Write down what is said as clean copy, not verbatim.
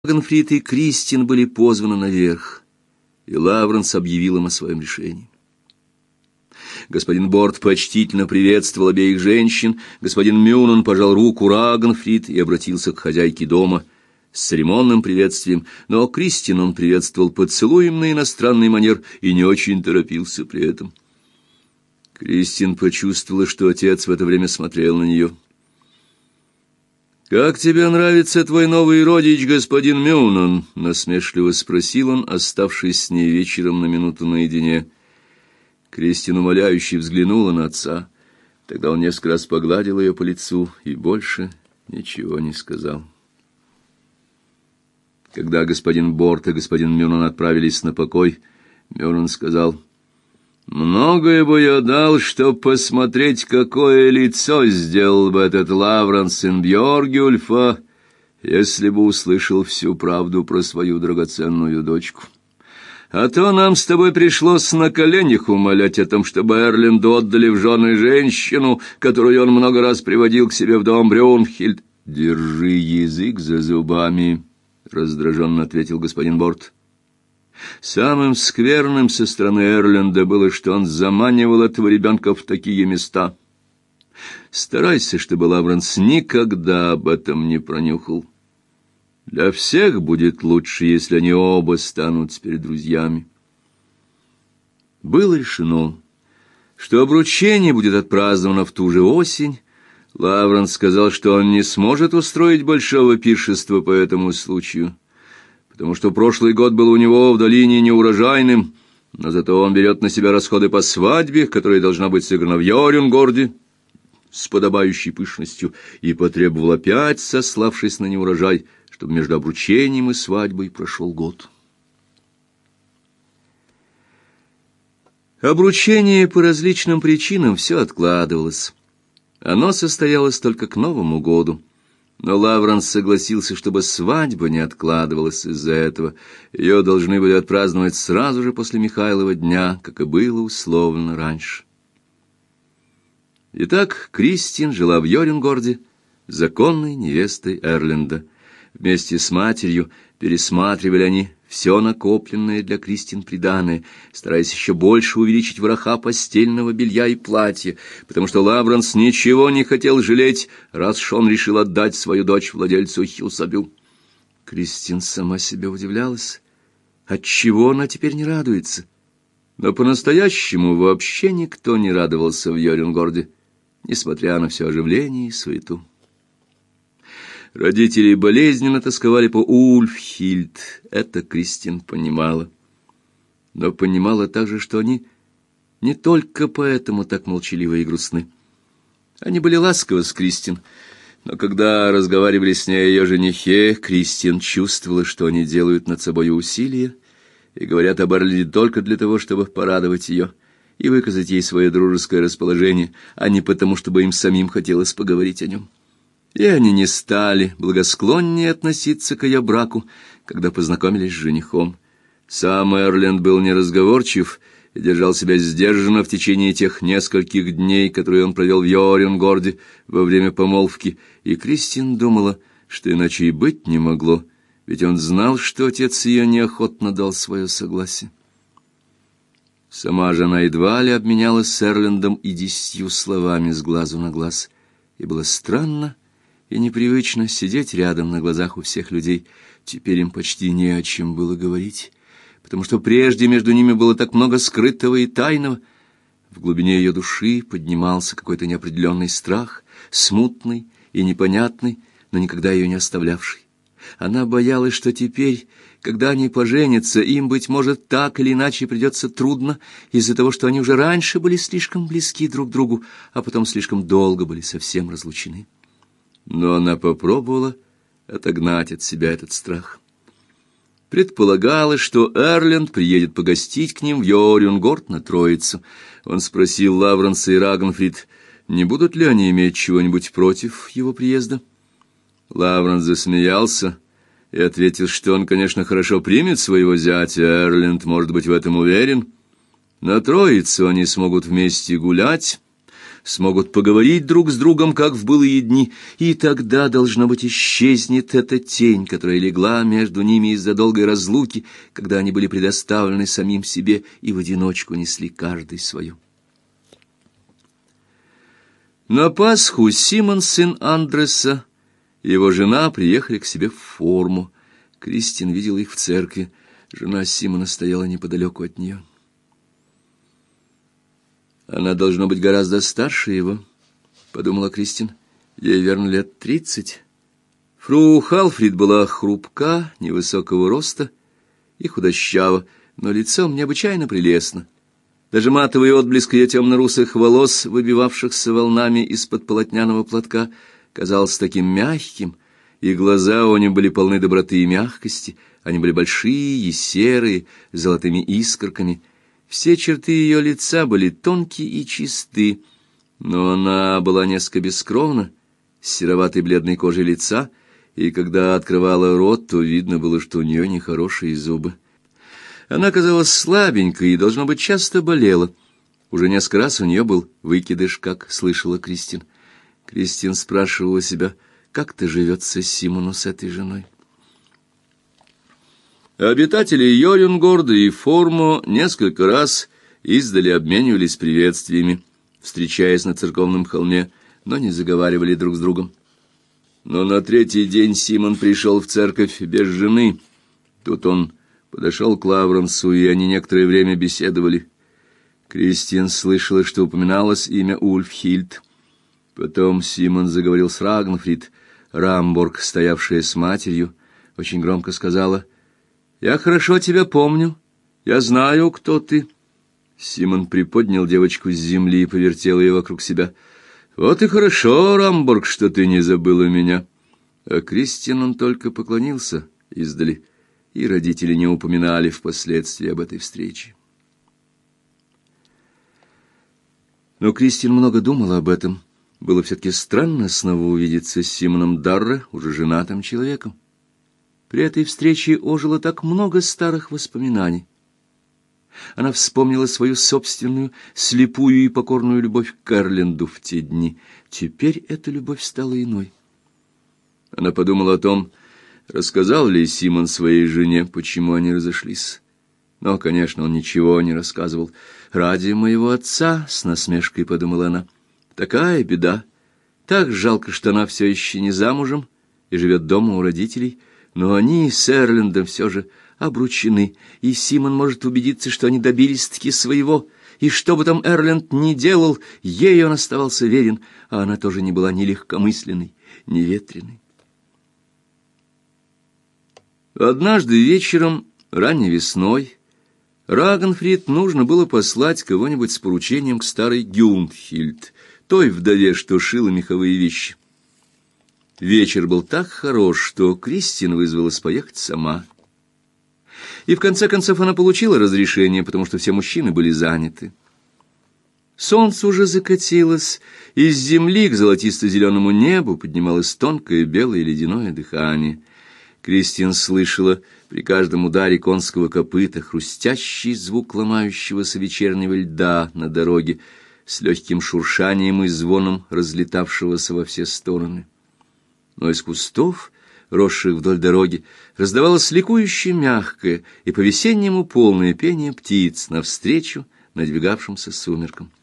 Рагнфрид и Кристин были позваны наверх, и Лавренс объявил им о своем решении. Господин Борт почтительно приветствовал обеих женщин, господин Мюнен пожал руку Рагнфрид и обратился к хозяйке дома с церемонным приветствием, но Кристин он приветствовал поцелуем на иностранный манер и не очень торопился при этом. Кристин почувствовала, что отец в это время смотрел на нее. «Как тебе нравится твой новый родич, господин Мюнен?» — насмешливо спросил он, оставшись с ней вечером на минуту наедине. Кристин умоляюще взглянула на отца. Тогда он несколько раз погладил ее по лицу и больше ничего не сказал. Когда господин Борт и господин Мюнен отправились на покой, Мюнен сказал: «Многое бы я дал, чтоб посмотреть, какое лицо сделал бы этот Лавренсен Бьоргюльфа, если бы услышал всю правду про свою драгоценную дочку. А то нам с тобой пришлось на коленях умолять о том, чтобы Эрленду отдали в жены женщину, которую он много раз приводил к себе в дом Брюнхильд». «Держи язык за зубами», — раздраженно ответил господин Борт. Самым скверным со стороны Эрленда было, что он заманивал этого ребенка в такие места. Старайся, чтобы Лавренс никогда об этом не пронюхал. Для всех будет лучше, если они оба станут теперь друзьями. Было решено, что обручение будет отпраздновано в ту же осень. Лавренс сказал, что он не сможет устроить большого пиршества по этому случаю, потому что прошлый год был у него в долине неурожайным, но зато он берет на себя расходы по свадьбе, которая должна быть сыграна в Йорюнгорде с подобающей пышностью, и потребовал опять, сославшись на неурожай, чтобы между обручением и свадьбой прошел год. Обручение по различным причинам все откладывалось. Оно состоялось только к Новому году. Но Лавренс согласился, чтобы свадьба не откладывалась из-за этого. Ее должны были отпраздновать сразу же после Михайлова дня, как и было условлено раньше. Итак, Кристин жила в Йорюнгорде, законной невестой Эрленда. Вместе с матерью пересматривали они все накопленное для Кристин приданое, стараясь еще больше увеличить вороха постельного белья и платья, потому что Лавренс ничего не хотел жалеть, раз уж он решил отдать свою дочь владельцу Хилсабю. Кристин сама себе удивлялась, отчего она теперь не радуется. Но по-настоящему вообще никто не радовался в Йорюнгорде, несмотря на все оживление и суету. Родители болезненно тосковали по Ульфхильд, это Кристин понимала. Но понимала также, что они не только поэтому так молчаливы и грустны. Они были ласковы с Кристин, но когда разговаривали с ней о ее женихе, Кристин чувствовала, что они делают над собой усилия и говорят об Эрленде только для того, чтобы порадовать ее и выказать ей свое дружеское расположение, а не потому, чтобы им самим хотелось поговорить о нем. И они не стали благосклоннее относиться к ее браку, когда познакомились с женихом. Сам Эрленд был неразговорчив и держал себя сдержанно в течение тех нескольких дней, которые он провел в Йорюнгорде во время помолвки, и Кристин думала, что иначе и быть не могло, ведь он знал, что отец ее неохотно дал свое согласие. Сама же она едва ли обменялась с Эрлендом и 10 словами с глазу на глаз, и было странно и непривычно сидеть рядом на глазах у всех людей. Теперь им почти не о чем было говорить, потому что прежде между ними было так много скрытого и тайного. В глубине ее души поднимался какой-то неопределенный страх, смутный и непонятный, но никогда ее не оставлявший. Она боялась, что теперь, когда они поженятся, им, быть может, так или иначе придется трудно из-за того, что они уже раньше были слишком близки друг к другу, а потом слишком долго были совсем разлучены. Но она попробовала отогнать от себя этот страх. Предполагалось, что Эрленд приедет погостить к ним в Йорюнгорд на Троицу. Он спросил Лавренса и Рагнфрид, не будут ли они иметь чего-нибудь против его приезда. Лавренс засмеялся и ответил, что он, конечно, хорошо примет своего зятя, Эрленд может быть в этом уверен. На Троицу они смогут вместе гулять. смогут поговорить друг с другом, как в былые дни, и тогда, должно быть, исчезнет эта тень, которая легла между ними из-за долгой разлуки, когда они были предоставлены самим себе и в одиночку несли каждый свою. На Пасху Симон, сын Андреса, и его жена приехали к себе в Форму. Кристин видел их в церкви. Жена Симона стояла неподалеку от нее. «Она должна быть гораздо старше его», — подумала Кристин. «Ей, верно, лет 30. Фру Халфрид была хрупка, невысокого роста и худощава, но лицом необычайно прелестно. Даже матовый отблеск ее темно-русых волос, выбивавшихся волнами из-под полотняного платка, казался таким мягким, и глаза у нее были полны доброты и мягкости. Они были большие и серые, с золотыми искорками. Все черты ее лица были тонкие и чисты, но она была несколько бескровна, с сероватой бледной кожей лица, и когда открывала рот, то видно было, что у нее нехорошие зубы. Она казалась слабенькой и, должно быть, часто болела. Уже несколько раз у нее был выкидыш, как слышала Кристин. Кристин спрашивала себя, как-то живется Симону с этой женой. Обитатели Йорюнгорда и Формо несколько раз издали обменивались приветствиями, встречаясь на церковном холме, но не заговаривали друг с другом. Но на третий день Симон пришел в церковь без жены. Тут он подошел к Лавренсу, и они некоторое время беседовали. Кристин слышала, что упоминалось имя Ульфхильд. Потом Симон заговорил с Рагнфрид. Рамборг, стоявшая с матерью, очень громко сказала: «Я хорошо тебя помню. Я знаю, кто ты». Симон приподнял девочку с земли и повертел ее вокруг себя. «Вот и хорошо, Рамборг, что ты не забыла меня». А Кристин он только поклонился издали, и родители не упоминали впоследствии об этой встрече. Но Кристин много думала об этом. Было все-таки странно снова увидеться с Симоном Дарре, уже женатым человеком. При этой встрече ожило так много старых воспоминаний. Она вспомнила свою собственную слепую и покорную любовь к Эрленду в те дни. Теперь эта любовь стала иной. Она подумала о том, рассказал ли Симон своей жене, почему они разошлись. Но, конечно, он ничего не рассказывал. «Ради моего отца», — с насмешкой подумала она, — «такая беда. Так жалко, что она все еще не замужем и живет дома у родителей». Но они с Эрлендом все же обручены, и Симон может убедиться, что они добились-таки своего, и что бы там Эрленд ни делал, ей он оставался верен, а она тоже не была ни легкомысленной, ни ветреной. Однажды вечером, ранней весной, Рагнфрид нужно было послать кого-нибудь с поручением к старой Гюнхильд, той вдове, что шила меховые вещи. Вечер был так хорош, что Кристин вызвалась поехать сама. И в конце концов она получила разрешение, потому что все мужчины были заняты. Солнце уже закатилось, и с земли к золотисто-зеленому небу поднималось тонкое белое ледяное дыхание. Кристин слышала при каждом ударе конского копыта хрустящий звук ломающегося вечернего льда на дороге с легким шуршанием и звоном разлетавшегося во все стороны. Но из кустов, росших вдоль дороги, раздавалось ликующее мягкое и по-весеннему полное пение птиц навстречу надвигавшимся сумеркам.